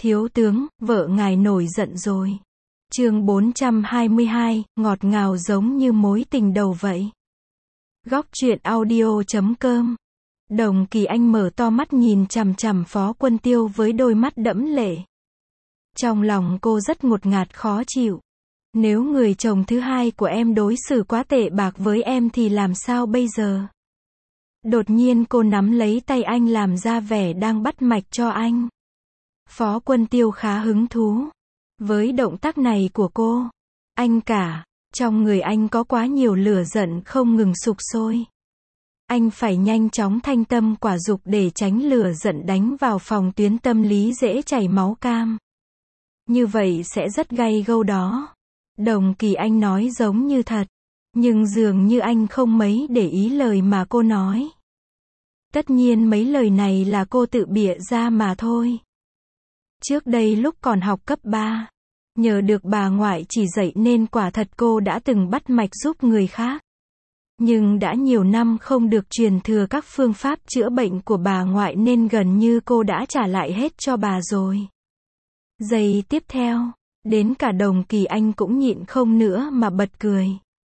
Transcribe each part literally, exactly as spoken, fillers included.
Thiếu tướng, vợ ngài nổi giận rồi. Chương bốn trăm hai mươi hai, ngọt ngào giống như mối tình đầu vậy. Góc truyện audio chấm com. Đồng Kỳ Anh mở to mắt nhìn chằm chằm Phó Quân Tiêu với đôi mắt đẫm lệ. Trong lòng cô rất ngột ngạt khó chịu. Nếu người chồng thứ hai của em đối xử quá tệ bạc với em thì làm sao bây giờ? Đột nhiên cô nắm lấy tay anh làm ra vẻ đang bắt mạch cho anh. Phó Quân Tiêu khá hứng thú với động tác này của cô. Anh cả, trong người anh có quá nhiều lửa giận không ngừng sục sôi. Anh phải nhanh chóng thanh tâm quả dục để tránh lửa giận đánh vào phòng tuyến tâm lý dễ chảy máu cam. Như vậy sẽ rất gay gâu đó. Đồng Kỳ Anh nói giống như thật, nhưng dường như anh không mấy để ý lời mà cô nói. Tất nhiên mấy lời này là cô tự bịa ra mà thôi. Trước đây lúc còn học cấp ba, nhờ được bà ngoại chỉ dạy nên quả thật cô đã từng bắt mạch giúp người khác. Nhưng đã nhiều năm không được truyền thừa các phương pháp chữa bệnh của bà ngoại nên gần như cô đã trả lại hết cho bà rồi. Giây tiếp theo, đến cả Đồng Kỳ Anh cũng nhịn không nữa mà bật cười.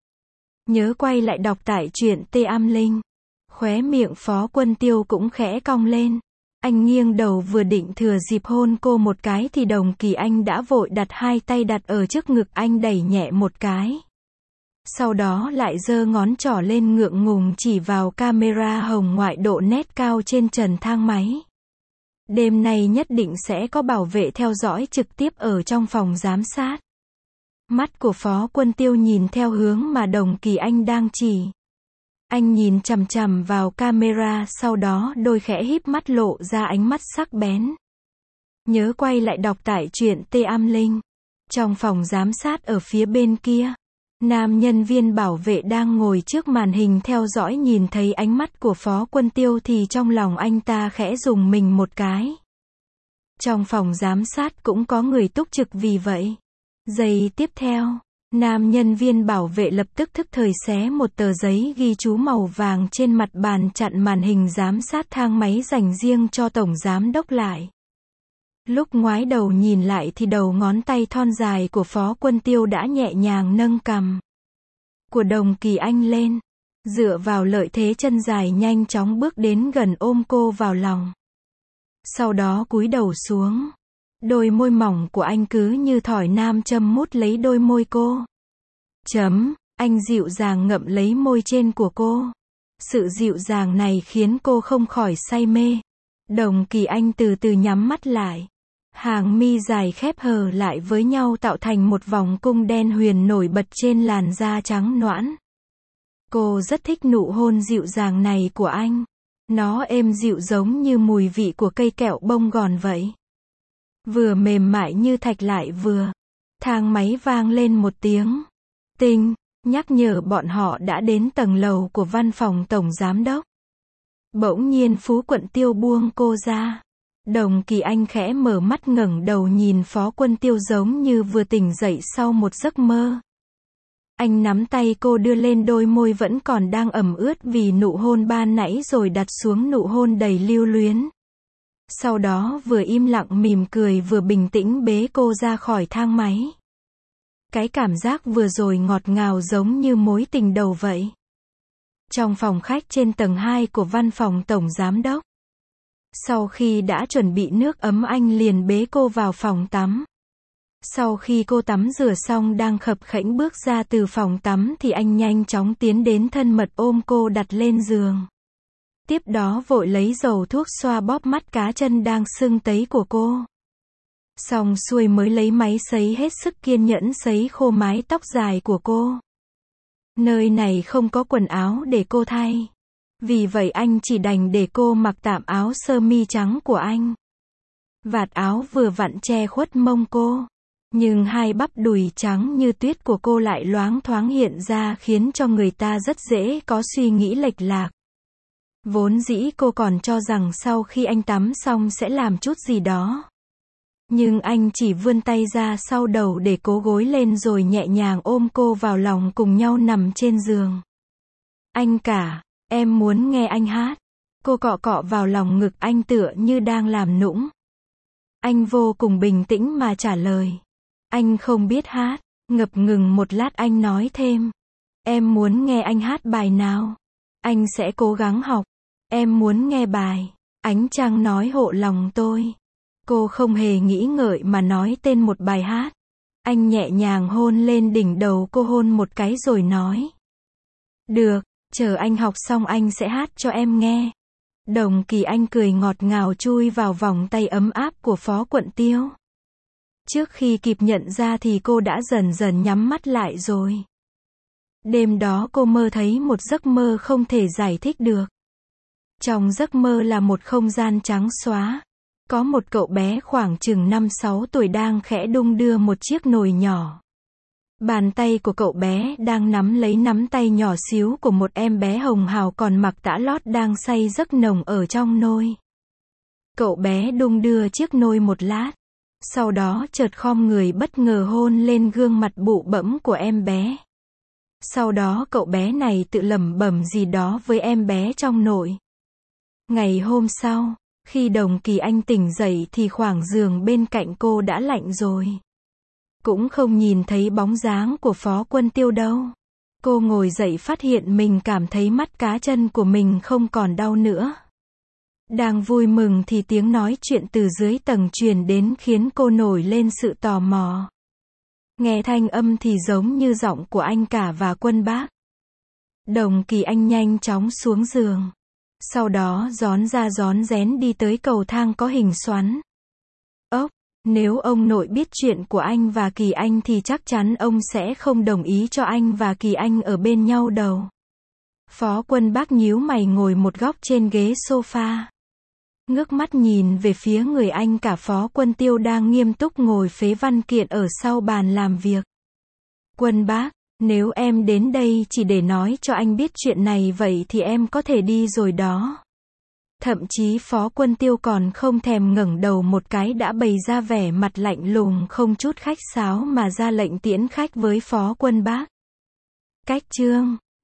Nhớ quay lại đọc tại truyện Tê Am Linh. Khóe miệng Phó Quân Tiêu cũng khẽ cong lên. Anh nghiêng đầu vừa định thừa dịp hôn cô một cái thì Đồng Kỳ Anh đã vội đặt hai tay đặt ở trước ngực anh đẩy nhẹ một cái. Sau đó lại giơ ngón trỏ lên ngượng ngùng chỉ vào camera hồng ngoại độ nét cao trên trần thang máy. Đêm nay nhất định sẽ có bảo vệ theo dõi trực tiếp ở trong phòng giám sát. Mắt của Phó Quân Tiêu nhìn theo hướng mà Đồng Kỳ Anh đang chỉ. Anh nhìn chằm chằm vào camera, sau đó đôi khẽ híp mắt lộ ra ánh mắt sắc bén. Nhớ quay lại đọc tại truyện Tê Am Linh. Trong phòng giám sát ở phía bên kia, nam nhân viên bảo vệ đang ngồi trước màn hình theo dõi nhìn thấy ánh mắt của Phó Quân Tiêu thì trong lòng anh ta khẽ rùng mình một cái. Trong phòng giám sát cũng có người túc trực vì vậy. Giây tiếp theo, nam nhân viên bảo vệ lập tức thức thời xé một tờ giấy ghi chú màu vàng trên mặt bàn chặn màn hình giám sát thang máy dành riêng cho tổng giám đốc lại. Lúc ngoái đầu nhìn lại thì đầu ngón tay thon dài của Phó Quân Tiêu đã nhẹ nhàng nâng cằm của Đồng Kỳ Anh lên, dựa vào lợi thế chân dài nhanh chóng bước đến gần ôm cô vào lòng. Sau đó cúi đầu xuống. Đôi môi mỏng của anh cứ như thỏi nam châm mút lấy đôi môi cô. Chấm, anh dịu dàng ngậm lấy môi trên của cô. Sự dịu dàng này khiến cô không khỏi say mê. Đồng Kỳ Anh từ từ nhắm mắt lại. Hàng mi dài khép hờ lại với nhau tạo thành một vòng cung đen huyền nổi bật trên làn da trắng nõn. Cô rất thích nụ hôn dịu dàng này của anh. Nó êm dịu giống như mùi vị của cây kẹo bông gòn vậy. Vừa mềm mại như thạch lại vừa. Thang máy vang lên một tiếng tinh, nhắc nhở bọn họ đã đến tầng lầu của văn phòng tổng giám đốc. Bỗng nhiên Phú Quận Tiêu buông cô ra. Đồng Kỳ Anh khẽ mở mắt ngẩng đầu nhìn Phó Quân Tiêu giống như vừa tỉnh dậy sau một giấc mơ. Anh nắm tay cô đưa lên đôi môi vẫn còn đang ẩm ướt vì nụ hôn ban nãy rồi đặt xuống nụ hôn đầy lưu luyến. Sau đó vừa im lặng mỉm cười vừa bình tĩnh bế cô ra khỏi thang máy. Cái cảm giác vừa rồi ngọt ngào giống như mối tình đầu vậy. Trong phòng khách trên tầng hai của văn phòng tổng giám đốc. Sau khi đã chuẩn bị nước ấm anh liền bế cô vào phòng tắm. Sau khi cô tắm rửa xong đang khập khẽnh bước ra từ phòng tắm thì anh nhanh chóng tiến đến thân mật ôm cô đặt lên giường. Tiếp đó vội lấy dầu thuốc xoa bóp mắt cá chân đang sưng tấy của cô. Xong xuôi mới lấy máy sấy hết sức kiên nhẫn sấy khô mái tóc dài của cô. Nơi này không có quần áo để cô thay. Vì vậy anh chỉ đành để cô mặc tạm áo sơ mi trắng của anh. Vạt áo vừa vặn che khuất mông cô. Nhưng hai bắp đùi trắng như tuyết của cô lại loáng thoáng hiện ra khiến cho người ta rất dễ có suy nghĩ lệch lạc. Vốn dĩ cô còn cho rằng sau khi anh tắm xong sẽ làm chút gì đó. Nhưng anh chỉ vươn tay ra sau đầu để cố gối lên rồi nhẹ nhàng ôm cô vào lòng cùng nhau nằm trên giường. Anh cả, em muốn nghe anh hát. Cô cọ cọ vào lòng ngực anh tựa như đang làm nũng. Anh vô cùng bình tĩnh mà trả lời. Anh không biết hát. Ngập ngừng một lát anh nói thêm. Em muốn nghe anh hát bài nào? Anh sẽ cố gắng học. Em muốn nghe bài Ánh Trăng nói hộ lòng tôi. Cô không hề nghĩ ngợi mà nói tên một bài hát. Anh nhẹ nhàng hôn lên đỉnh đầu cô, hôn một cái rồi nói. Được, chờ anh học xong anh sẽ hát cho em nghe. Đồng Kỳ Anh cười ngọt ngào chui vào vòng tay ấm áp của Phó Quận Tiêu. Trước khi kịp nhận ra thì cô đã dần dần nhắm mắt lại rồi. Đêm đó cô mơ thấy một giấc mơ không thể giải thích được. Trong giấc mơ là một không gian trắng xóa. Có một cậu bé khoảng chừng năm sáu tuổi đang khẽ đung đưa một chiếc nồi nhỏ. Bàn tay của cậu bé đang nắm lấy nắm tay nhỏ xíu của một em bé hồng hào còn mặc tã lót đang say giấc nồng ở trong nôi. Cậu bé đung đưa chiếc nôi một lát. Sau đó chợt khom người bất ngờ hôn lên gương mặt bụ bẫm của em bé. Sau đó cậu bé này tự lẩm bẩm gì đó với em bé trong nồi. Ngày hôm sau, khi Đồng Kỳ Anh tỉnh dậy thì khoảng giường bên cạnh cô đã lạnh rồi. Cũng không nhìn thấy bóng dáng của Phó Quân Tiêu đâu. Cô ngồi dậy phát hiện mình cảm thấy mắt cá chân của mình không còn đau nữa. Đang vui mừng thì tiếng nói chuyện từ dưới tầng truyền đến khiến cô nổi lên sự tò mò. Nghe thanh âm thì giống như giọng của anh cả và Quân Bác. Đồng Kỳ Anh nhanh chóng xuống giường. Sau đó rón ra rón rén đi tới cầu thang có hình xoắn. Ốc, nếu ông nội biết chuyện của anh và Kỳ Anh thì chắc chắn ông sẽ không đồng ý cho anh và Kỳ Anh ở bên nhau đâu. Phó Quân Bác nhíu mày ngồi một góc trên ghế sofa. Ngước mắt nhìn về phía người anh cả Phó Quân Tiêu đang nghiêm túc ngồi phế văn kiện ở sau bàn làm việc. Quân Bác, nếu em đến đây chỉ để nói cho anh biết chuyện này vậy thì em có thể đi rồi đó. Thậm chí Phó Quân Tiêu còn không thèm ngẩng đầu một cái đã bày ra vẻ mặt lạnh lùng không chút khách sáo mà ra lệnh tiễn khách với Phó Quân Bác. Cách chương